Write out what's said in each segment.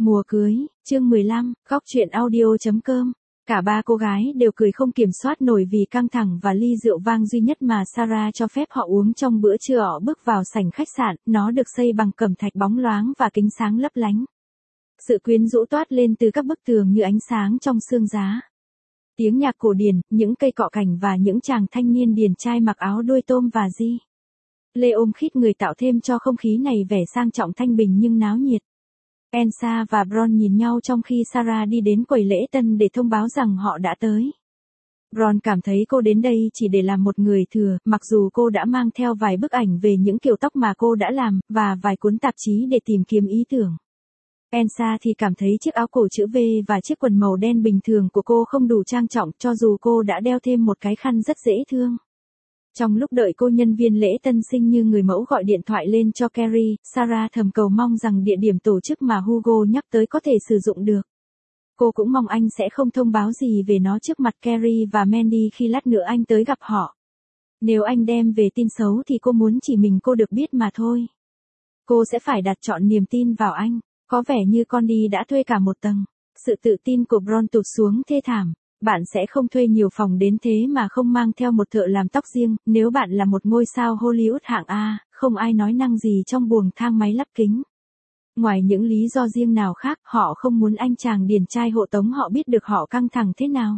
Mùa cưới, chương 15, góc truyện audio.com. Cả ba cô gái đều cười không kiểm soát nổi vì căng thẳng và ly rượu vang duy nhất mà Sarah cho phép họ uống trong bữa trưa. Họ bước vào sảnh khách sạn, nó được xây bằng cẩm thạch bóng loáng và kính sáng lấp lánh. Sự quyến rũ toát lên từ các bức tường như ánh sáng trong sương giá. Tiếng nhạc cổ điển, những cây cọ cảnh và những chàng thanh niên điển trai mặc áo đuôi tôm và di lê ôm khít người tạo thêm cho không khí này vẻ sang trọng thanh bình nhưng náo nhiệt. Elsa và Bron nhìn nhau trong khi Sarah đi đến quầy lễ tân để thông báo rằng họ đã tới. Bron cảm thấy cô đến đây chỉ để làm một người thừa, mặc dù cô đã mang theo vài bức ảnh về những kiểu tóc mà cô đã làm, và vài cuốn tạp chí để tìm kiếm ý tưởng. Elsa thì cảm thấy chiếc áo cổ chữ V và chiếc quần màu đen bình thường của cô không đủ trang trọng cho dù cô đã đeo thêm một cái khăn rất dễ thương. Trong lúc đợi cô, nhân viên lễ tân xinh như người mẫu gọi điện thoại lên cho Carrie, Sarah thầm cầu mong rằng địa điểm tổ chức mà Hugo nhắc tới có thể sử dụng được. Cô cũng mong anh sẽ không thông báo gì về nó trước mặt Carrie và Mandy khi lát nữa anh tới gặp họ. Nếu anh đem về tin xấu thì cô muốn chỉ mình cô được biết mà thôi. Cô sẽ phải đặt trọn niềm tin vào anh. Có vẻ như Connie đã thuê cả một tầng. Sự tự tin của Bron tụt xuống thê thảm. Bạn sẽ không thuê nhiều phòng đến thế mà không mang theo một thợ làm tóc riêng. Nếu bạn là một ngôi sao Hollywood hạng A, không ai nói năng gì trong buồng thang máy lắp kính. Ngoài những lý do riêng nào khác, họ không muốn anh chàng điển trai hộ tống họ biết được họ căng thẳng thế nào.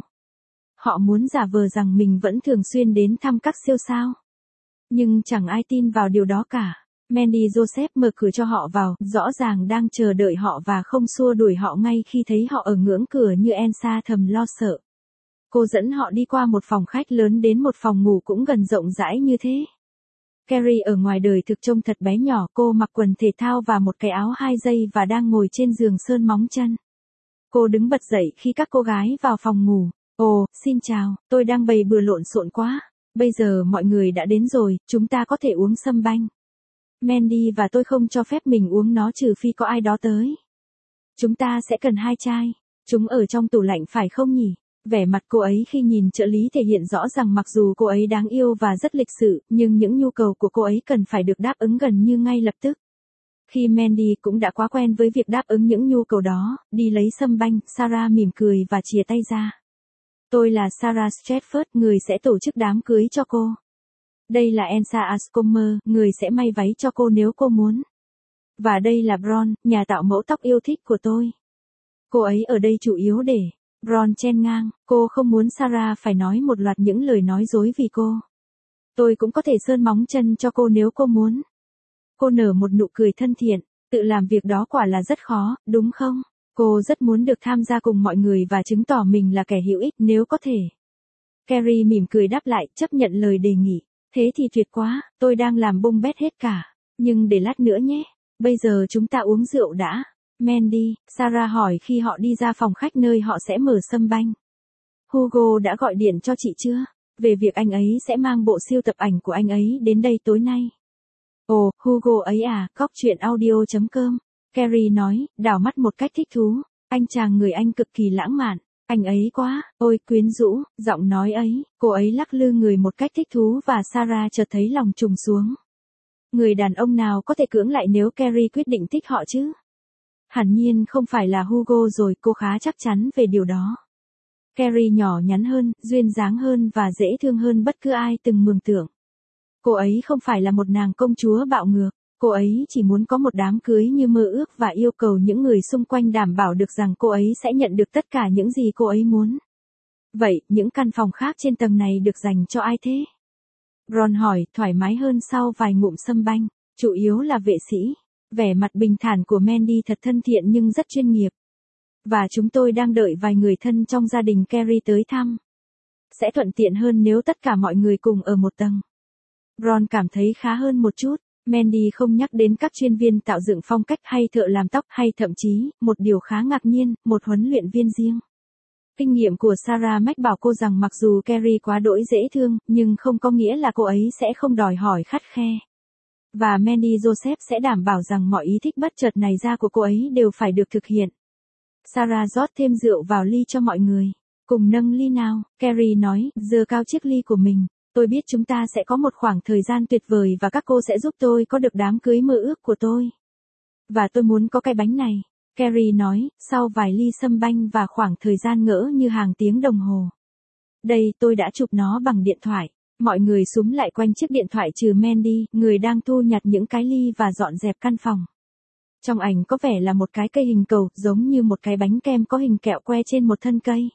Họ muốn giả vờ rằng mình vẫn thường xuyên đến thăm các siêu sao. Nhưng chẳng ai tin vào điều đó cả. Mandy Joseph mở cửa cho họ vào, rõ ràng đang chờ đợi họ và không xua đuổi họ ngay khi thấy họ ở ngưỡng cửa như Elsa thầm lo sợ. Cô dẫn họ đi qua một phòng khách lớn đến một phòng ngủ cũng gần rộng rãi như thế. Carrie ở ngoài đời thực trông thật bé nhỏ, cô mặc quần thể thao và một cái áo 2 dây và đang ngồi trên giường sơn móng chân. Cô đứng bật dậy khi các cô gái vào phòng ngủ. Ồ, xin chào, tôi đang bày bừa lộn xộn quá. Bây giờ mọi người đã đến rồi, chúng ta có thể uống sâm banh. Mandy và tôi không cho phép mình uống nó trừ phi có ai đó tới. Chúng ta sẽ cần 2 chai. Chúng ở trong tủ lạnh phải không nhỉ? Vẻ mặt cô ấy khi nhìn trợ lý thể hiện rõ rằng mặc dù cô ấy đáng yêu và rất lịch sự, nhưng những nhu cầu của cô ấy cần phải được đáp ứng gần như ngay lập tức. Khi Mandy cũng đã quá quen với việc đáp ứng những nhu cầu đó, đi lấy sâm banh, Sarah mỉm cười và chìa tay ra. Tôi là Sarah Stratford, người sẽ tổ chức đám cưới cho cô. Đây là Elsa Ascomer, người sẽ may váy cho cô nếu cô muốn. Và đây là Bron, nhà tạo mẫu tóc yêu thích của tôi. Cô ấy ở đây chủ yếu để... Bron chen ngang, cô không muốn Sarah phải nói một loạt những lời nói dối vì cô. Tôi cũng có thể sơn móng chân cho cô nếu cô muốn. Cô nở một nụ cười thân thiện, tự làm việc đó quả là rất khó, đúng không? Cô rất muốn được tham gia cùng mọi người và chứng tỏ mình là kẻ hữu ích nếu có thể. Carrie mỉm cười đáp lại, chấp nhận lời đề nghị. Thế thì tuyệt quá, tôi đang làm bung bét hết cả. Nhưng để lát nữa nhé. Bây giờ chúng ta uống rượu đã. Mandy, Sarah hỏi khi họ đi ra phòng khách nơi họ sẽ mở sâm banh. Hugo đã gọi điện cho chị chưa? Về việc anh ấy sẽ mang bộ sưu tập ảnh của anh ấy đến đây tối nay. Ồ, Hugo ấy à, góc truyện audio.com. Carrie nói, đảo mắt một cách thích thú. Anh chàng người Anh cực kỳ lãng mạn. Anh ấy quá, ôi quyến rũ, giọng nói ấy. Cô ấy lắc lư người một cách thích thú và Sarah chợt thấy lòng trùng xuống. Người đàn ông nào có thể cưỡng lại nếu Carrie quyết định thích họ chứ? Hẳn nhiên không phải là Hugo rồi, cô khá chắc chắn về điều đó. Carrie nhỏ nhắn hơn, duyên dáng hơn và dễ thương hơn bất cứ ai từng mường tượng. Cô ấy không phải là một nàng công chúa bạo ngược, cô ấy chỉ muốn có một đám cưới như mơ ước và yêu cầu những người xung quanh đảm bảo được rằng cô ấy sẽ nhận được tất cả những gì cô ấy muốn. Vậy, những căn phòng khác trên tầng này được dành cho ai thế? Ron hỏi, thoải mái hơn sau vài ngụm sâm banh, chủ yếu là vệ sĩ. Vẻ mặt bình thản của Mandy thật thân thiện nhưng rất chuyên nghiệp. Và chúng tôi đang đợi vài người thân trong gia đình Carrie tới thăm. Sẽ thuận tiện hơn nếu tất cả mọi người cùng ở một tầng. Ron cảm thấy khá hơn một chút. Mandy không nhắc đến các chuyên viên tạo dựng phong cách hay thợ làm tóc hay thậm chí, một điều khá ngạc nhiên, một huấn luyện viên riêng. Kinh nghiệm của Sarah mách bảo cô rằng mặc dù Carrie quá đỗi dễ thương, nhưng không có nghĩa là cô ấy sẽ không đòi hỏi khắt khe. Và Mandy Joseph sẽ đảm bảo rằng mọi ý thích bất chợt này ra của cô ấy đều phải được thực hiện. Sarah rót thêm rượu vào ly cho mọi người. Cùng nâng ly nào, Carrie nói, giơ cao chiếc ly của mình. Tôi biết chúng ta sẽ có một khoảng thời gian tuyệt vời và các cô sẽ giúp tôi có được đám cưới mơ ước của tôi. Và tôi muốn có cái bánh này. Carrie nói, sau vài ly sâm banh và khoảng thời gian ngỡ như hàng tiếng đồng hồ. Đây, tôi đã chụp nó bằng điện thoại. Mọi người xúm lại quanh chiếc điện thoại trừ Mandy, người đang thu nhặt những cái ly và dọn dẹp căn phòng. Trong ảnh có vẻ là một cái cây hình cầu, giống như một cái bánh kem có hình kẹo que trên một thân cây.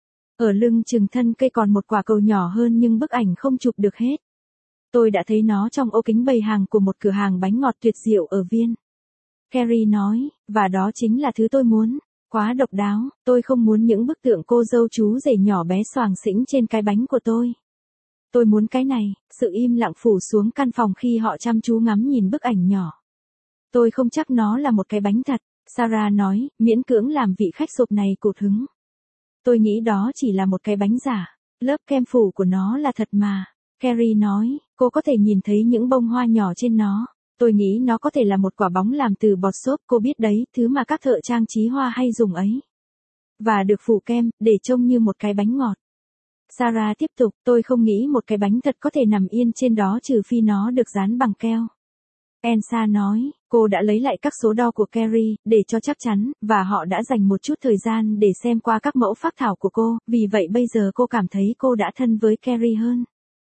Ở lưng chừng thân cây còn một quả cầu nhỏ hơn nhưng bức ảnh không chụp được hết. Tôi đã thấy nó trong ô kính bày hàng của một cửa hàng bánh ngọt tuyệt diệu ở Viên. Carrie nói, và đó chính là thứ tôi muốn. Quá độc đáo, tôi không muốn những bức tượng cô dâu chú rể nhỏ bé xoàng xĩnh trên cái bánh của tôi. Tôi muốn cái này. Sự im lặng phủ xuống căn phòng khi họ chăm chú ngắm nhìn bức ảnh nhỏ. Tôi không chắc nó là một cái bánh thật, Sarah nói, miễn cưỡng làm vị khách sộp này cụt hứng. Tôi nghĩ đó chỉ là một cái bánh giả, lớp kem phủ của nó là thật mà. Carrie nói, cô có thể nhìn thấy những bông hoa nhỏ trên nó. Tôi nghĩ nó có thể là một quả bóng làm từ bọt xốp, cô biết đấy, thứ mà các thợ trang trí hoa hay dùng ấy. Và được phủ kem, để trông như một cái bánh ngọt. Sarah tiếp tục, tôi không nghĩ một cái bánh thật có thể nằm yên trên đó trừ phi nó được dán bằng keo. Elsa nói, cô đã lấy lại các số đo của Carrie, để cho chắc chắn, và họ đã dành một chút thời gian để xem qua các mẫu phác thảo của cô, vì vậy bây giờ cô cảm thấy cô đã thân với Carrie hơn.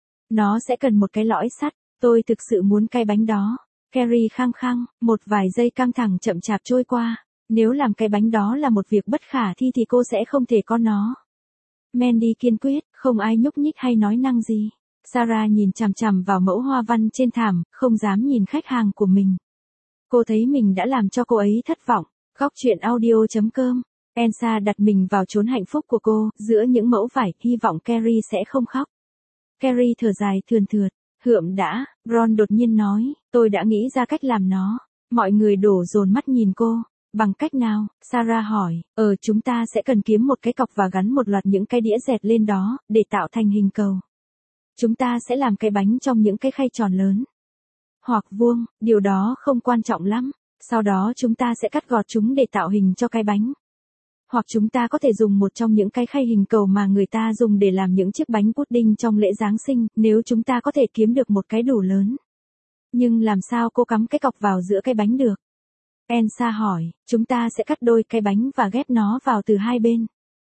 Nó sẽ cần một cái lõi sắt, tôi thực sự muốn cái bánh đó. Carrie khăng khăng, một vài giây căng thẳng chậm chạp trôi qua. Nếu làm cái bánh đó là một việc bất khả thi thì cô sẽ không thể có nó. Mandy kiên quyết, không ai nhúc nhích hay nói năng gì. Sarah nhìn chằm chằm vào mẫu hoa văn trên thảm, không dám nhìn khách hàng của mình. Cô thấy mình đã làm cho cô ấy thất vọng. Góc truyện audio.com. Elsa đặt mình vào chốn hạnh phúc của cô, giữa những mẫu vải, hy vọng Carrie sẽ không khóc. Carrie thở dài thườn thượt. Hượm đã, Ron đột nhiên nói, tôi đã nghĩ ra cách làm nó. Mọi người đổ dồn mắt nhìn cô. Bằng cách nào? Sarah hỏi, chúng ta sẽ cần kiếm một cái cọc và gắn một loạt những cái đĩa dẹt lên đó, để tạo thành hình cầu. Chúng ta sẽ làm cái bánh trong những cái khay tròn lớn. Hoặc vuông, điều đó không quan trọng lắm. Sau đó chúng ta sẽ cắt gọt chúng để tạo hình cho cái bánh. Hoặc chúng ta có thể dùng một trong những cái khay hình cầu mà người ta dùng để làm những chiếc bánh pudding trong lễ Giáng sinh, nếu chúng ta có thể kiếm được một cái đủ lớn. Nhưng làm sao cô cắm cái cọc vào giữa cái bánh được? Elsa hỏi, chúng ta sẽ cắt đôi cái bánh và ghép nó vào từ hai bên.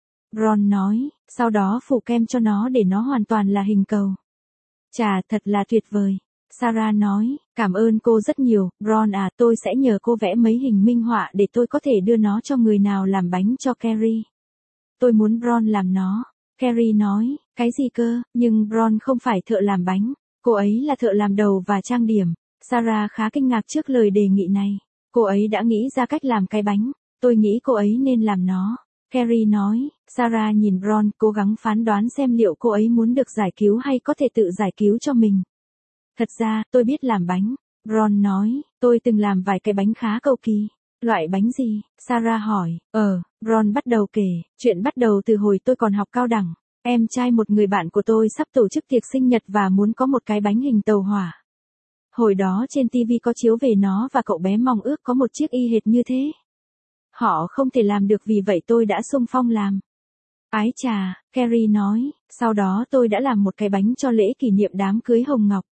Ron nói, sau đó phủ kem cho nó để nó hoàn toàn là hình cầu. Chà, thật là tuyệt vời. Sarah nói, cảm ơn cô rất nhiều, Ron à, tôi sẽ nhờ cô vẽ mấy hình minh họa để tôi có thể đưa nó cho người nào làm bánh cho Carrie. Tôi muốn Ron làm nó. Carrie nói, cái gì cơ, nhưng Ron không phải thợ làm bánh, cô ấy là thợ làm đầu và trang điểm. Sarah khá kinh ngạc trước lời đề nghị này. Cô ấy đã nghĩ ra cách làm cái bánh, tôi nghĩ cô ấy nên làm nó. Carrie nói, Sarah nhìn Ron, cố gắng phán đoán xem liệu cô ấy muốn được giải cứu hay có thể tự giải cứu cho mình. Thật ra, tôi biết làm bánh. Ron nói, tôi từng làm vài cái bánh khá cầu kỳ. Loại bánh gì? Sarah hỏi. Ron bắt đầu kể, chuyện bắt đầu từ hồi tôi còn học cao đẳng. Em trai một người bạn của tôi sắp tổ chức tiệc sinh nhật và muốn có một cái bánh hình tàu hỏa. Hồi đó trên TV có chiếu về nó và cậu bé mong ước có một chiếc y hệt như thế. Họ không thể làm được vì vậy tôi đã xung phong làm. Ái chà, Carrie nói, sau đó tôi đã làm một cái bánh cho lễ kỷ niệm đám cưới Hồng Ngọc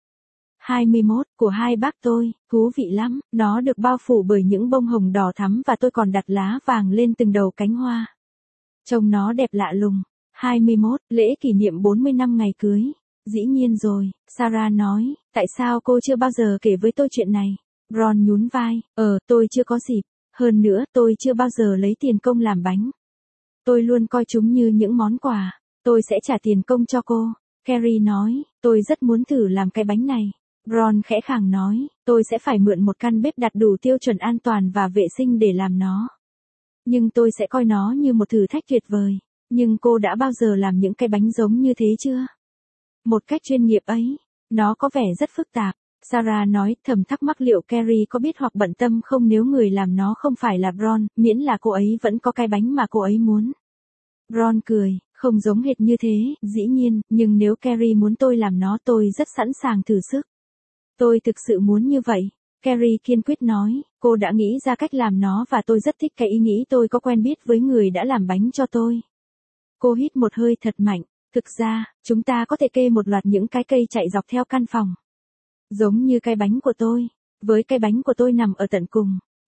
21 của hai bác tôi, thú vị lắm, nó được bao phủ bởi những bông hồng đỏ thắm và tôi còn đặt lá vàng lên từng đầu cánh hoa. Trông nó đẹp lạ lùng. 21, lễ kỷ niệm 40 năm ngày cưới. Dĩ nhiên rồi, Sarah nói, tại sao cô chưa bao giờ kể với tôi chuyện này? Ron nhún vai, tôi chưa có dịp. Hơn nữa, tôi chưa bao giờ lấy tiền công làm bánh. Tôi luôn coi chúng như những món quà. Tôi sẽ trả tiền công cho cô. Carrie nói, tôi rất muốn thử làm cái bánh này. Ron khẽ khàng nói, tôi sẽ phải mượn một căn bếp đạt đủ tiêu chuẩn an toàn và vệ sinh để làm nó. Nhưng tôi sẽ coi nó như một thử thách tuyệt vời. Nhưng cô đã bao giờ làm những cái bánh giống như thế chưa? Một cách chuyên nghiệp ấy, nó có vẻ rất phức tạp. Sarah nói, thầm thắc mắc liệu Carrie có biết hoặc bận tâm không nếu người làm nó không phải là Ron, miễn là cô ấy vẫn có cái bánh mà cô ấy muốn. Ron cười, không giống hệt như thế, dĩ nhiên, nhưng nếu Carrie muốn tôi làm nó tôi rất sẵn sàng thử sức. Tôi thực sự muốn như vậy. Carrie kiên quyết nói, cô đã nghĩ ra cách làm nó và tôi rất thích cái ý nghĩ tôi có quen biết với người đã làm bánh cho tôi. Cô hít một hơi thật mạnh. Thực ra, chúng ta có thể kê một loạt những cái cây chạy dọc theo căn phòng. Giống như cái bánh của tôi. Với cái bánh của tôi nằm ở tận cùng.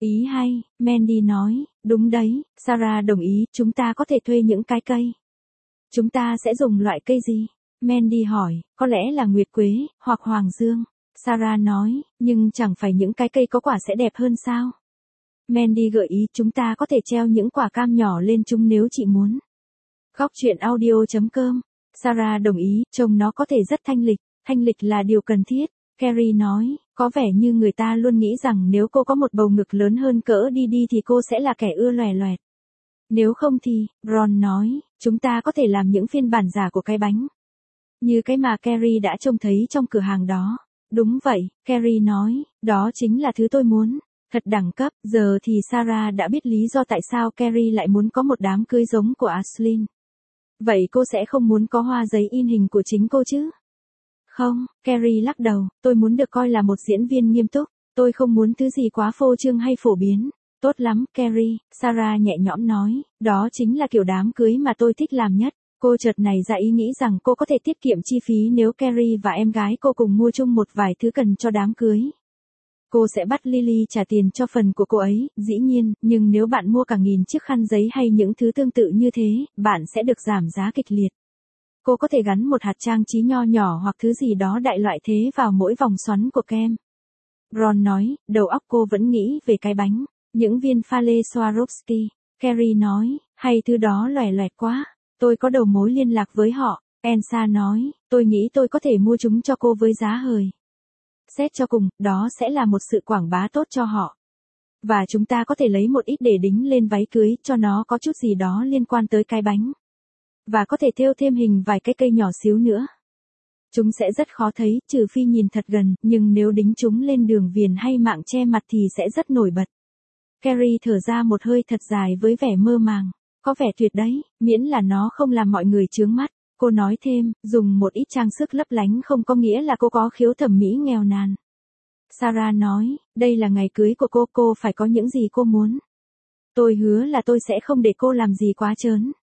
Ý hay, Mandy nói, đúng đấy, Sarah đồng ý, chúng ta có thể thuê những cái cây. Chúng ta sẽ dùng loại cây gì? Mandy hỏi, có lẽ là nguyệt quế, hoặc hoàng dương. Sarah nói, nhưng chẳng phải những cái cây có quả sẽ đẹp hơn sao? Mandy gợi ý chúng ta có thể treo những quả cam nhỏ lên chúng nếu chị muốn. Góc truyện audio.com. Sarah đồng ý, trông nó có thể rất thanh lịch là điều cần thiết. Carrie nói, có vẻ như người ta luôn nghĩ rằng nếu cô có một bầu ngực lớn hơn cỡ Didi thì cô sẽ là kẻ ưa loè loẹt. Nếu không thì, Ron nói, chúng ta có thể làm những phiên bản giả của cái bánh. Như cái mà Carrie đã trông thấy trong cửa hàng đó. Đúng vậy, Carrie nói, đó chính là thứ tôi muốn. Thật đẳng cấp, giờ thì Sarah đã biết lý do tại sao Carrie lại muốn có một đám cưới giống của Ashlyn. Vậy cô sẽ không muốn có hoa giấy in hình của chính cô chứ? Không, Carrie lắc đầu, tôi muốn được coi là một diễn viên nghiêm túc, tôi không muốn thứ gì quá phô trương hay phổ biến. Tốt lắm, Carrie, Sarah nhẹ nhõm nói, đó chính là kiểu đám cưới mà tôi thích làm nhất. Cô chợt nảy ra ý nghĩ rằng cô có thể tiết kiệm chi phí nếu Carrie và em gái cô cùng mua chung một vài thứ cần cho đám cưới. Cô sẽ bắt Lily trả tiền cho phần của cô ấy, dĩ nhiên, nhưng nếu bạn mua cả 1000 chiếc khăn giấy hay những thứ tương tự như thế, bạn sẽ được giảm giá kịch liệt. Cô có thể gắn một hạt trang trí nho nhỏ hoặc thứ gì đó đại loại thế vào mỗi vòng xoắn của kem. Ron nói, đầu óc cô vẫn nghĩ về cái bánh, những viên pha lê Swarovski. Carrie nói, hay thứ đó loẻ loẹt quá, tôi có đầu mối liên lạc với họ. Elsa nói, tôi nghĩ tôi có thể mua chúng cho cô với giá hời. Xét cho cùng, đó sẽ là một sự quảng bá tốt cho họ. Và chúng ta có thể lấy một ít để đính lên váy cưới cho nó có chút gì đó liên quan tới cái bánh. Và có thể thêu thêm hình vài cái cây nhỏ xíu nữa. Chúng sẽ rất khó thấy, trừ phi nhìn thật gần, nhưng nếu đính chúng lên đường viền hay mạng che mặt thì sẽ rất nổi bật. Carrie thở ra một hơi thật dài với vẻ mơ màng. Có vẻ tuyệt đấy, miễn là nó không làm mọi người chướng mắt. Cô nói thêm, dùng một ít trang sức lấp lánh không có nghĩa là cô có khiếu thẩm mỹ nghèo nàn. Sarah nói, đây là ngày cưới của cô phải có những gì cô muốn. Tôi hứa là tôi sẽ không để cô làm gì quá trớn.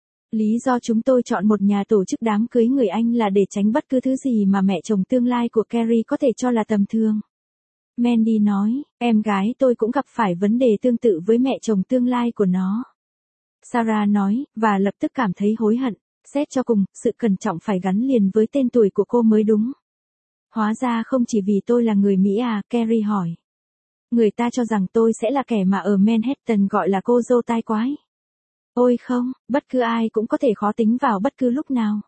Lý do chúng tôi chọn một nhà tổ chức đám cưới người Anh là để tránh bất cứ thứ gì mà mẹ chồng tương lai của Carrie có thể cho là tầm thường. Mandy nói, em gái tôi cũng gặp phải vấn đề tương tự với mẹ chồng tương lai của nó. Sarah nói, và lập tức cảm thấy hối hận. Xét cho cùng, sự cẩn trọng phải gắn liền với tên tuổi của cô mới đúng. Hóa ra không chỉ vì tôi là người Mỹ à, Carrie hỏi. Người ta cho rằng tôi sẽ là kẻ mà ở Manhattan gọi là cô dâu tai quái. Ôi không, bất cứ ai cũng có thể khó tính vào bất cứ lúc nào.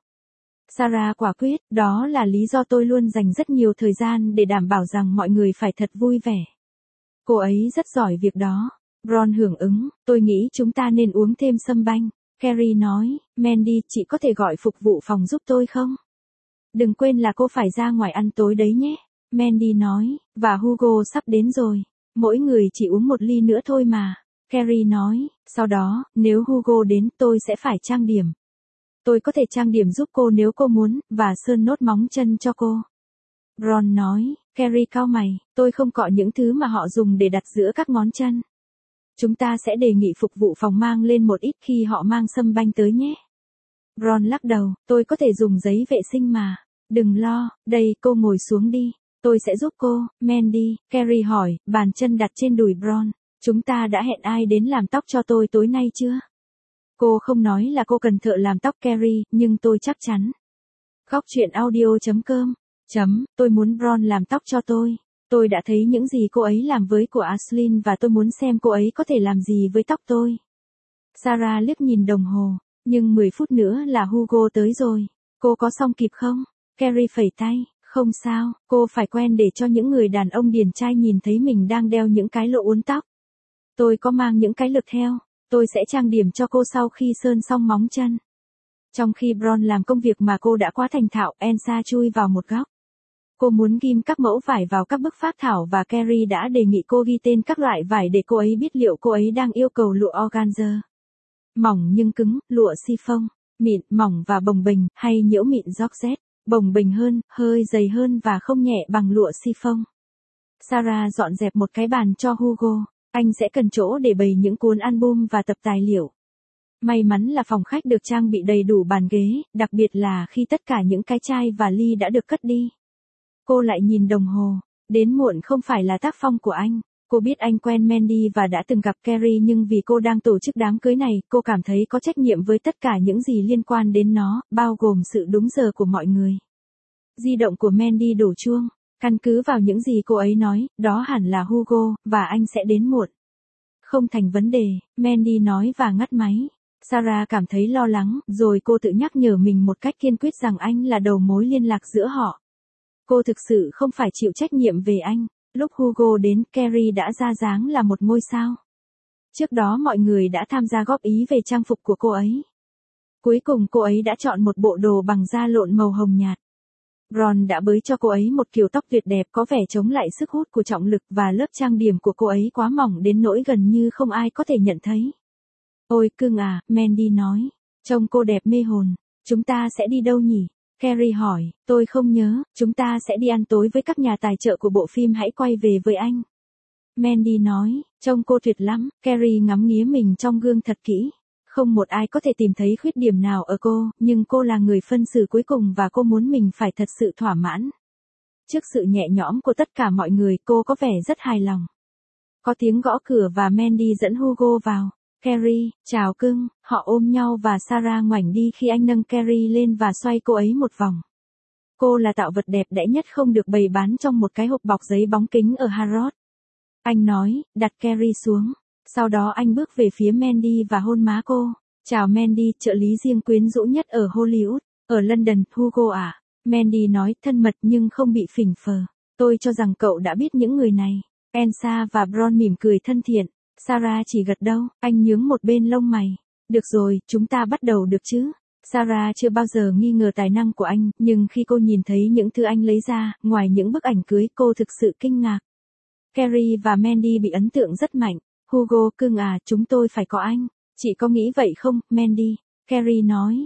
Sarah quả quyết, đó là lý do tôi luôn dành rất nhiều thời gian để đảm bảo rằng mọi người phải thật vui vẻ. Cô ấy rất giỏi việc đó. Ron hưởng ứng, tôi nghĩ chúng ta nên uống thêm sâm banh. Carrie nói, Mandy, chị có thể gọi phục vụ phòng giúp tôi không? Đừng quên là cô phải ra ngoài ăn tối đấy nhé. Mandy nói, và Hugo sắp đến rồi. Mỗi người chỉ uống một ly nữa thôi mà. Carrie nói, sau đó, nếu Hugo đến tôi sẽ phải trang điểm. Tôi có thể trang điểm giúp cô nếu cô muốn, và sơn nốt móng chân cho cô. Ron nói, Carrie cau mày, tôi không cọ những thứ mà họ dùng để đặt giữa các ngón chân. Chúng ta sẽ đề nghị phục vụ phòng mang lên một ít khi họ mang sâm banh tới nhé. Ron lắc đầu, tôi có thể dùng giấy vệ sinh mà. Đừng lo, đây, cô ngồi xuống đi. Tôi sẽ giúp cô, Mandy. Carrie hỏi, bàn chân đặt trên đùi Ron. Chúng ta đã hẹn ai đến làm tóc cho tôi tối nay chưa? Cô không nói là cô cần thợ làm tóc Carrie, nhưng tôi chắc chắn. Góc truyện audio.com. Tôi muốn Ron làm tóc cho tôi. Tôi đã thấy những gì cô ấy làm với của Ashlyn và tôi muốn xem cô ấy có thể làm gì với tóc tôi. Sarah liếc nhìn đồng hồ, nhưng 10 phút nữa là Hugo tới rồi. Cô có xong kịp không? Carrie phẩy tay, không sao, cô phải quen để cho những người đàn ông điển trai nhìn thấy mình đang đeo những cái lỗ uốn tóc. Tôi có mang những cái lược theo, tôi sẽ trang điểm cho cô sau khi sơn xong móng chân. Trong khi Ron làm công việc mà cô đã quá thành thạo, Elsa chui vào một góc. Cô muốn ghim các mẫu vải vào các bức phác thảo và Carrie đã đề nghị cô ghi tên các loại vải để cô ấy biết liệu cô ấy đang yêu cầu lụa organza. Mỏng nhưng cứng, lụa chiffon, mịn, mỏng và bồng bềnh, hay nhiễu mịn georgette, bồng bềnh hơn, hơi dày hơn và không nhẹ bằng lụa chiffon. Sarah dọn dẹp một cái bàn cho Hugo, anh sẽ cần chỗ để bày những cuốn album và tập tài liệu. May mắn là phòng khách được trang bị đầy đủ bàn ghế, đặc biệt là khi tất cả những cái chai và ly đã được cất đi. Cô lại nhìn đồng hồ, đến muộn không phải là tác phong của anh. Cô biết anh quen Mandy và đã từng gặp Carrie nhưng vì cô đang tổ chức đám cưới này, cô cảm thấy có trách nhiệm với tất cả những gì liên quan đến nó, bao gồm sự đúng giờ của mọi người. Di động của Mandy đổ chuông. Căn cứ vào những gì cô ấy nói, đó hẳn là Hugo, và anh sẽ đến muộn. Không thành vấn đề, Mandy nói và ngắt máy. Sarah cảm thấy lo lắng, rồi cô tự nhắc nhở mình một cách kiên quyết rằng anh là đầu mối liên lạc giữa họ. Cô thực sự không phải chịu trách nhiệm về anh. Lúc Hugo đến, Carrie đã ra dáng là một ngôi sao. Trước đó mọi người đã tham gia góp ý về trang phục của cô ấy. Cuối cùng cô ấy đã chọn một bộ đồ bằng da lộn màu hồng nhạt. Ron đã bới cho cô ấy một kiểu tóc tuyệt đẹp có vẻ chống lại sức hút của trọng lực và lớp trang điểm của cô ấy quá mỏng đến nỗi gần như không ai có thể nhận thấy. Ôi cưng à, Mandy nói. Trông cô đẹp mê hồn. Chúng ta sẽ đi đâu nhỉ? Carrie hỏi, tôi không nhớ, chúng ta sẽ đi ăn tối với các nhà tài trợ của bộ phim Hãy quay về với anh. Mandy nói, trông cô tuyệt lắm, Carrie ngắm nghía mình trong gương thật kỹ. Không một ai có thể tìm thấy khuyết điểm nào ở cô, nhưng cô là người phân xử cuối cùng và cô muốn mình phải thật sự thỏa mãn. Trước sự nhẹ nhõm của tất cả mọi người, cô có vẻ rất hài lòng. Có tiếng gõ cửa và Mandy dẫn Hugo vào. Carrie, chào cưng, họ ôm nhau và Sarah ngoảnh đi khi anh nâng Carrie lên và xoay cô ấy một vòng. Cô là tạo vật đẹp đẽ nhất không được bày bán trong một cái hộp bọc giấy bóng kính ở Harrods. Anh nói, đặt Carrie xuống. Sau đó anh bước về phía Mandy và hôn má cô. Chào Mandy, trợ lý riêng quyến rũ nhất ở Hollywood. Ở London, Hugo à. Mandy nói thân mật nhưng không bị phỉnh phờ. Tôi cho rằng cậu đã biết những người này. Elsa và Bron mỉm cười thân thiện. Sarah chỉ gật đầu, anh nhướng một bên lông mày. Được rồi, chúng ta bắt đầu được chứ? Sarah chưa bao giờ nghi ngờ tài năng của anh, nhưng khi cô nhìn thấy những thứ anh lấy ra, ngoài những bức ảnh cưới, cô thực sự kinh ngạc. Carrie và Mandy bị ấn tượng rất mạnh. Hugo cưng à, chúng tôi phải có anh. Chị có nghĩ vậy không, Mandy? Carrie nói,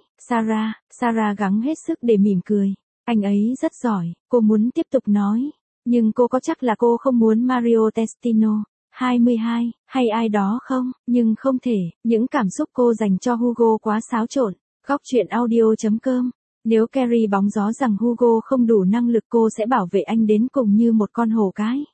Sarah gắng hết sức để mỉm cười. Anh ấy rất giỏi, cô muốn tiếp tục nói. Nhưng cô có chắc là cô không muốn Mario Testino, 22, hay ai đó không? Nhưng không thể, những cảm xúc cô dành cho Hugo quá xáo trộn. Góc truyện audio.com. Nếu Carrie bóng gió rằng Hugo không đủ năng lực cô sẽ bảo vệ anh đến cùng như một con hổ cái.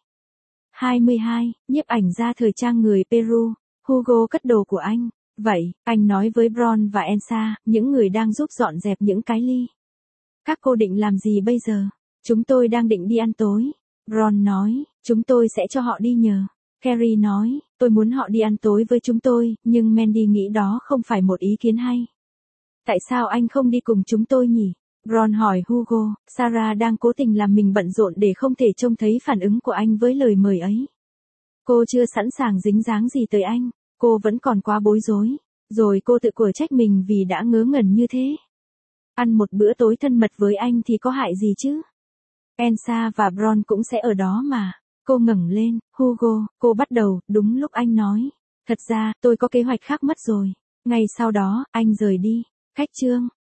22, nhiếp ảnh gia thời trang người Peru. Hugo cất đồ của anh. Vậy, anh nói với Bron và Elsa, những người đang giúp dọn dẹp những cái ly. Các cô định làm gì bây giờ? Chúng tôi đang định đi ăn tối. Bron nói, chúng tôi sẽ cho họ đi nhờ. Carrie nói, tôi muốn họ đi ăn tối với chúng tôi, nhưng Mandy nghĩ đó không phải một ý kiến hay. Tại sao anh không đi cùng chúng tôi nhỉ? Bron hỏi Hugo, Sarah đang cố tình làm mình bận rộn để không thể trông thấy phản ứng của anh với lời mời ấy. Cô chưa sẵn sàng dính dáng gì tới anh, cô vẫn còn quá bối rối. Rồi cô tự quở trách mình vì đã ngớ ngẩn như thế. Ăn một bữa tối thân mật với anh thì có hại gì chứ? Elsa và Bron cũng sẽ ở đó mà. Cô ngẩng lên, Hugo, cô bắt đầu, đúng lúc anh nói. Thật ra, tôi có kế hoạch khác mất rồi. Ngay sau đó, anh rời đi. Cách chương.